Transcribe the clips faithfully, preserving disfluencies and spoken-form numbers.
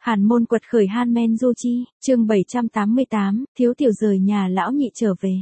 Hàn môn quật khởi Han Men Du Chi, chương bảy trăm tám mươi tám, thiếu tiểu rời nhà lão nhị trở về.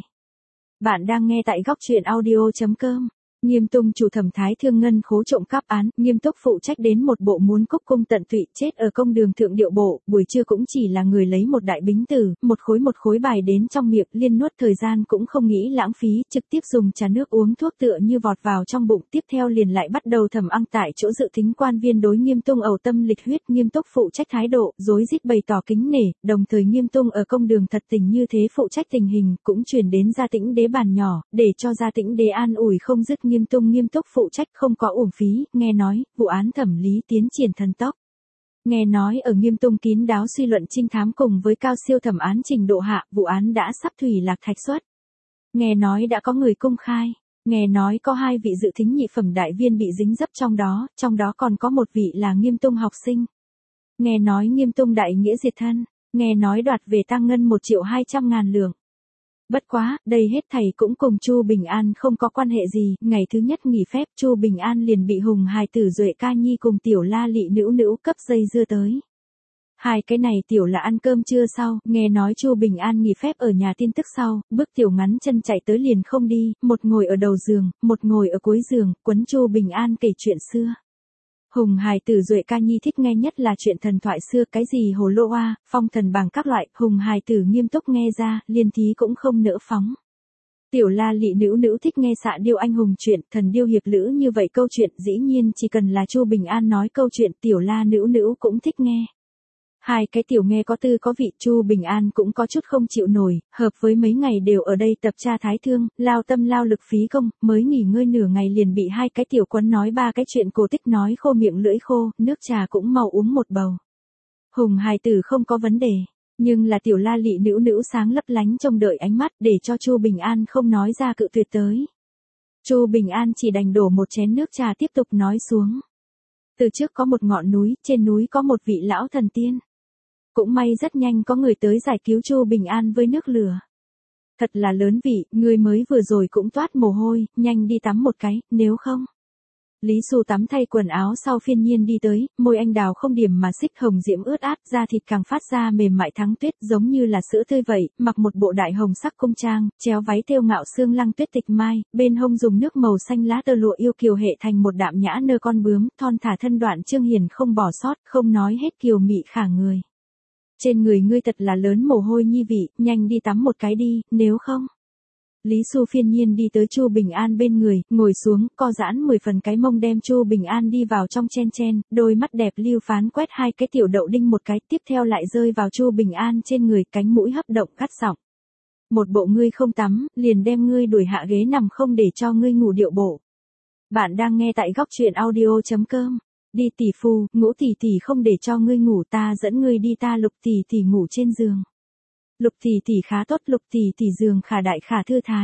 Bạn đang nghe tại góc truyện audio chấm com. Nghiêm Tung chủ thẩm Thái Thương Ngân khố trộm cắp án, nghiêm túc phụ trách đến một bộ muốn cúc cung tận tụy chết ở công đường thượng điệu bộ, buổi trưa cũng chỉ là người lấy một đại bính tử, một khối một khối bài đến trong miệng, liên nuốt thời gian cũng không nghĩ lãng phí, trực tiếp dùng trà nước uống thuốc tựa như vọt vào trong bụng, tiếp theo liền lại bắt đầu thẩm ăn tại chỗ dự tính quan viên đối Nghiêm Tung ẩu tâm lịch huyết, nghiêm túc phụ trách thái độ, rối rít bày tỏ kính nể, đồng thời Nghiêm Tung ở công đường thật tình như thế phụ trách tình hình, cũng truyền đến Gia Tĩnh Đế bàn nhỏ, để cho Gia Tĩnh Đế an ủi không dứt. Nghiêm Tung nghiêm túc phụ trách không có uổng phí, nghe nói, vụ án thẩm lý tiến triển thần tốc. Nghe nói ở Nghiêm Tung kín đáo suy luận trinh thám cùng với cao siêu thẩm án trình độ hạ, vụ án đã sắp thủy lạc thạch xuất. Nghe nói đã có người công khai, nghe nói có hai vị dự thính nhị phẩm đại viên bị dính dấp trong đó, trong đó còn có một vị là Nghiêm Tung học sinh. Nghe nói Nghiêm Tung đại nghĩa diệt thân, nghe nói đoạt về tăng ngân một triệu hai trăm ngàn lượng. Bất quá, đây hết thảy cũng cùng Chu Bình An không có quan hệ gì, ngày thứ nhất nghỉ phép Chu Bình An liền bị Hùng hài tử Duệ Ca Nhi cùng tiểu La Lị Nữu Nữu cấp dây dưa tới. Hai cái này tiểu là ăn cơm trưa sau, nghe nói Chu Bình An nghỉ phép ở nhà tin tức sau, bước tiểu ngắn chân chạy tới liền không đi, một ngồi ở đầu giường, một ngồi ở cuối giường, quấn Chu Bình An kể chuyện xưa. Hùng hài tử Duệ Ca Nhi thích nghe nhất là chuyện thần thoại xưa, cái gì hồ lô oa, phong thần bảng các loại, Hùng hài tử nghiêm túc nghe ra, liên thí cũng không nỡ phóng. Tiểu La Lị Nữu Nữu thích nghe xạ điêu anh hùng chuyện, thần điêu hiệp lữ như vậy câu chuyện, dĩ nhiên chỉ cần là Chu Bình An nói câu chuyện, tiểu La Nữu Nữu cũng thích nghe. Hai cái tiểu nghe có tư có vị, Chu Bình An cũng có chút không chịu nổi, hợp với mấy ngày đều ở đây tập tra Thái Thương, lao tâm lao lực phí công, mới nghỉ ngơi nửa ngày liền bị hai cái tiểu quấn nói ba cái chuyện cổ tích nói khô miệng lưỡi khô, nước trà cũng mau uống một bầu. Hùng hài tử không có vấn đề, nhưng là tiểu La Lị Nữu Nữu sáng lấp lánh trông đợi ánh mắt để cho Chu Bình An không nói ra cự tuyệt tới. Chu Bình An chỉ đành đổ một chén nước trà tiếp tục nói xuống. Từ trước có một ngọn núi, trên núi có một vị lão thần tiên. Cũng may rất nhanh có người tới giải cứu Chu Bình An với nước lửa. Thật là lớn vị, người mới vừa rồi cũng toát mồ hôi, nhanh đi tắm một cái, nếu không. Lý Xu tắm thay quần áo sau phiên nhiên đi tới, môi anh đào không điểm mà xích hồng diễm ướt át, da thịt càng phát ra mềm mại thắng tuyết giống như là sữa tươi vậy, mặc một bộ đại hồng sắc cung trang, chéo váy thêu ngạo xương lăng tuyết tịch mai, bên hông dùng nước màu xanh lá tơ lụa yêu kiều hệ thành một đạm nhã nơ con bướm, thon thả thân đoạn trương hiền không bỏ sót, không nói hết kiều mị khả người. Trên người ngươi thật là lớn mồ hôi nhi vị, nhanh đi tắm một cái đi, nếu không. Lý Xu phiên nhiên đi tới Chu Bình An bên người, ngồi xuống, co giãn mười phần cái mông đem Chu Bình An đi vào trong chen chen, đôi mắt đẹp lưu phán quét hai cái tiểu đậu đinh một cái, tiếp theo lại rơi vào Chu Bình An trên người, cánh mũi hấp động cắt giọng. Một bộ ngươi không tắm, liền đem ngươi đuổi hạ ghế nằm không để cho ngươi ngủ điệu bộ. Bạn đang nghe tại góc truyện audio chấm com. Đi tỷ phu, Ngũ tỷ tỷ không để cho ngươi ngủ, ta dẫn ngươi đi ta Lục tỷ tỷ ngủ trên giường. Lục tỷ tỷ khá tốt, Lục tỷ tỷ giường khả đại khả thư thái.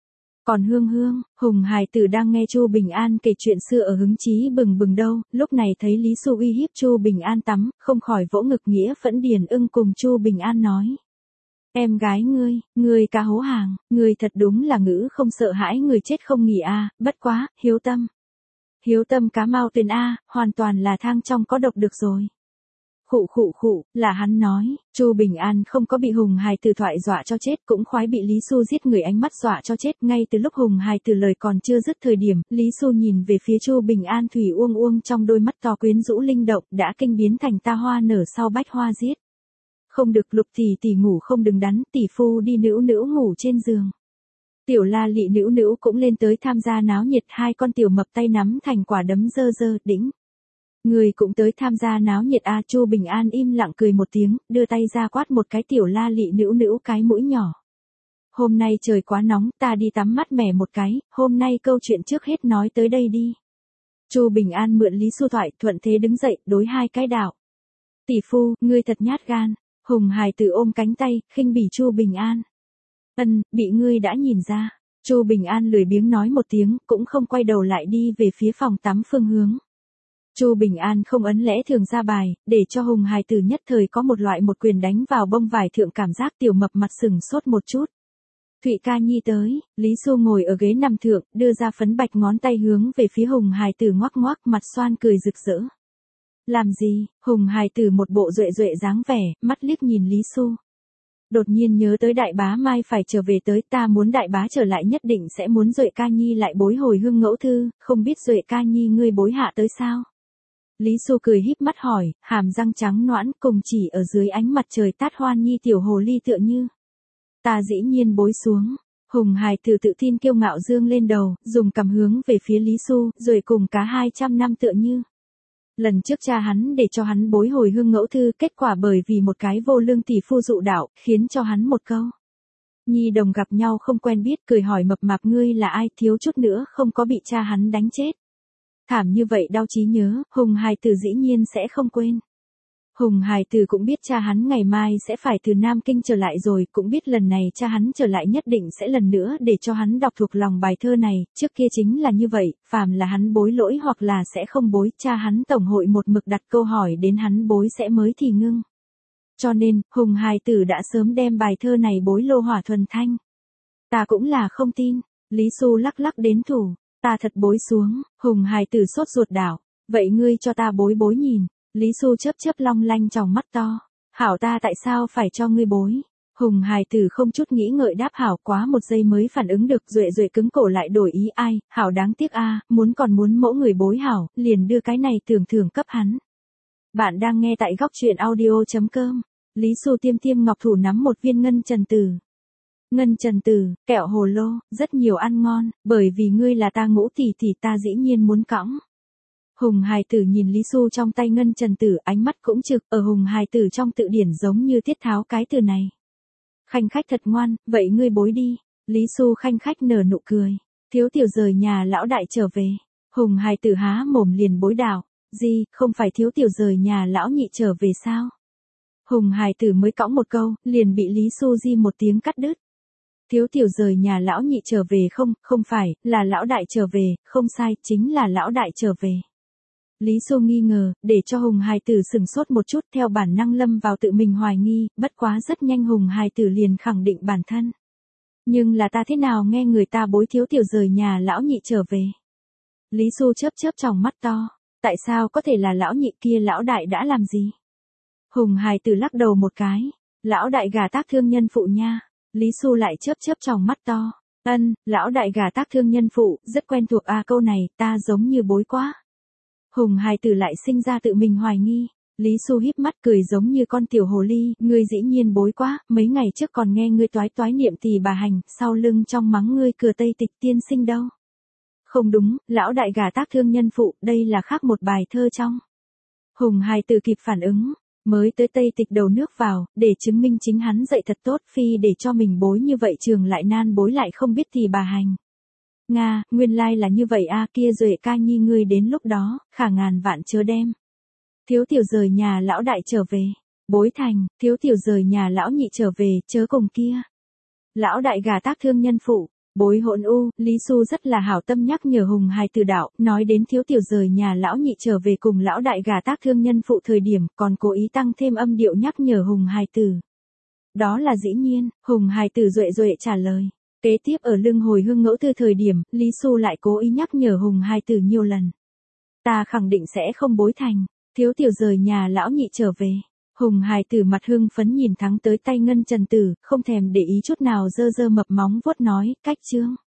Còn Hương Hương, Hùng hài tử đang nghe Chu Bình An kể chuyện xưa ở hứng chí bừng bừng đâu, lúc này thấy Lý Xu uy hiếp Chu Bình An tắm, không khỏi vỗ ngực nghĩa phẫn điền ưng cùng Chu Bình An nói. Em gái ngươi, ngươi cá hố hàng, ngươi thật đúng là ngữ không sợ hãi người chết không nghỉ a, bất quá, hiếu tâm. Hiếu tâm cá mau tuyền A, hoàn toàn là thang trong có độc được rồi. Khụ khụ khụ, là hắn nói, Chu Bình An không có bị Hùng hài tử thoại dọa cho chết, cũng khoái bị Lý Xu giết người ánh mắt dọa cho chết, ngay từ lúc Hùng hài tử lời còn chưa dứt thời điểm, Lý Xu nhìn về phía Chu Bình An thủy uông uông trong đôi mắt to quyến rũ linh động, đã kinh biến thành ta hoa nở sau bách hoa giết. Không được, Lục tỷ tỷ ngủ không đừng đắn, tỷ phu đi Nữu Nữu ngủ trên giường. Tiểu La Lị Nữu Nữu cũng lên tới tham gia náo nhiệt, hai con tiểu mập tay nắm thành quả đấm dơ dơ, đĩnh. Người cũng tới tham gia náo nhiệt a. Chu Bình An im lặng cười một tiếng, đưa tay ra quát một cái Tiểu La Lị Nữu Nữu cái mũi nhỏ. Hôm nay trời quá nóng, ta đi tắm mát mẻ một cái, hôm nay câu chuyện trước hết nói tới đây đi. Chu Bình An mượn Lý Xu thoại, thuận thế đứng dậy, đối hai cái đạo. Tỷ phu, ngươi thật nhát gan. Hùng hài tử ôm cánh tay, khinh bỉ Chu Bình An. Ân, bị ngươi đã nhìn ra. Chu Bình An lười biếng nói một tiếng, cũng không quay đầu lại đi về phía phòng tắm phương hướng. Chu Bình An không ấn lẽ thường ra bài, để cho Hùng hài tử nhất thời có một loại một quyền đánh vào bông vải thượng cảm giác tiểu mập mặt sừng sốt một chút. Thụy Ca Nhi tới, Lý Xu ngồi ở ghế nằm thượng, đưa ra phấn bạch ngón tay hướng về phía Hùng hài tử ngoắc ngoắc mặt xoan cười rực rỡ. Làm gì? Hùng hài tử một bộ duệ duệ dáng vẻ, mắt liếc nhìn Lý Xu. Đột nhiên nhớ tới đại bá mai phải trở về tới, ta muốn đại bá trở lại nhất định sẽ muốn Duệ ca nhi lại bối hồi hương ngẫu thư, không biết Duệ ca nhi ngươi bối hạ tới sao? Lý Xu cười híp mắt hỏi, hàm răng trắng noãn cùng chỉ ở dưới ánh mặt trời tát hoan nhi tiểu hồ ly tựa như. Ta dĩ nhiên bối xuống. Hùng hài tử tự tin kiêu ngạo dương lên đầu, dùng cầm hướng về phía Lý Xu, rồi cùng cá hai trăm năm tựa như. Lần trước cha hắn để cho hắn bối hồi hương ngẫu thư, kết quả bởi vì một cái vô lương tỷ phu dụ đạo, khiến cho hắn một câu. Nhi đồng gặp nhau không quen biết, cười hỏi mập mạp ngươi là ai, thiếu chút nữa không có bị cha hắn đánh chết. Thảm như vậy đau trí nhớ, Hùng hài tử dĩ nhiên sẽ không quên. Hùng hài tử cũng biết cha hắn ngày mai sẽ phải từ Nam Kinh trở lại rồi, cũng biết lần này cha hắn trở lại nhất định sẽ lần nữa để cho hắn đọc thuộc lòng bài thơ này, trước kia chính là như vậy, phàm là hắn bối lỗi hoặc là sẽ không bối, cha hắn tổng hội một mực đặt câu hỏi đến hắn bối sẽ mới thì ngưng. Cho nên, Hùng hài tử đã sớm đem bài thơ này bối lô hỏa thuần thanh. Ta cũng là không tin, Lý Xu lắc lắc đến thủ, ta thật bối xuống, Hùng hài tử sốt ruột đảo, vậy ngươi cho ta bối bối nhìn. Lý Xu chớp chớp long lanh tròng mắt to. Hảo ta tại sao phải cho ngươi bối? Hùng hài tử không chút nghĩ ngợi đáp hảo, quá một giây mới phản ứng được, duệ duệ cứng cổ lại đổi ý, ai, hảo đáng tiếc a, muốn còn muốn mẫu người bối hảo, liền đưa cái này tưởng thưởng cấp hắn. Bạn đang nghe tại góc truyện audio chấm com. Lý Xu tiêm tiêm ngọc thủ nắm một viên ngân trần tử. Ngân trần tử, kẹo hồ lô, rất nhiều ăn ngon, bởi vì ngươi là ta ngũ tỷ tỷ ta dĩ nhiên muốn cõng. Hùng hài tử nhìn Lý Xu trong tay ngân trần tử, ánh mắt cũng trực, ở hùng hài tử trong tự điển giống như tiết tháo cái từ này. Khanh khách thật ngoan, vậy ngươi bối đi. Lý Xu khanh khách nở nụ cười. Thiếu tiểu rời nhà lão đại trở về. Hùng hài tử há mồm liền bối đảo. Gì, không phải thiếu tiểu rời nhà lão nhị trở về sao? Hùng hài tử mới cõng một câu, liền bị Lý Xu di một tiếng cắt đứt. Thiếu tiểu rời nhà lão nhị trở về không, không phải, là lão đại trở về, không sai, chính là lão đại trở về. Lý Xu nghi ngờ, để cho Hùng hài tử sừng sốt một chút, theo bản năng lâm vào tự mình hoài nghi, bất quá rất nhanh Hùng hài tử liền khẳng định bản thân. Nhưng là ta thế nào nghe người ta bối thiếu tiểu rời nhà lão nhị trở về. Lý Xu chớp chớp tròng mắt to, tại sao có thể là lão nhị kia, lão đại đã làm gì? Hùng hài tử lắc đầu một cái, lão đại gà tác thương nhân phụ nha. Lý Xu lại chớp chớp tròng mắt to, ân, lão đại gà tác thương nhân phụ, rất quen thuộc à, câu này, ta giống như bối quá. Hùng hài tử lại sinh ra tự mình hoài nghi. Lý Xu híp mắt cười giống như con tiểu hồ ly, ngươi dĩ nhiên bối quá, mấy ngày trước còn nghe ngươi toái toái niệm tỳ bà hành, sau lưng trong mắng ngươi cửa Tây Tịch tiên sinh đâu. Không đúng, lão đại gà tác thương nhân phụ, đây là khác một bài thơ trong. Hùng hài tử kịp phản ứng, mới tới Tây Tịch đầu nước vào, để chứng minh chính hắn dạy thật tốt, phi để cho mình bối như vậy trường lại nan bối lại không biết tỳ bà hành. Nga, nguyên lai là như vậy a, kia Duệ ca nhi ngươi đến lúc đó, khả ngàn vạn chớ đem. Thiếu tiểu rời nhà lão đại trở về, bối thành, thiếu tiểu rời nhà lão nhị trở về, chớ cùng kia. Lão đại gà tác thương nhân phụ, bối hỗn u, Lý Xu rất là hảo tâm nhắc nhở Hùng hài tử đạo, nói đến thiếu tiểu rời nhà lão nhị trở về cùng lão đại gà tác thương nhân phụ thời điểm, còn cố ý tăng thêm âm điệu nhắc nhở Hùng hài tử. Đó là dĩ nhiên, Hùng hài tử duệ duệ trả lời. Kế tiếp ở lưng hồi hương ngẫu thư thời điểm, Lý Xu lại cố ý nhắc nhở Hùng hài tử nhiều lần. Ta khẳng định sẽ không bối thành, thiếu tiểu rời nhà lão nhị trở về. Hùng hài tử mặt hưng phấn nhìn thắng tới tay ngân trần tử, không thèm để ý chút nào dơ dơ mập móng vuốt nói, cách chương.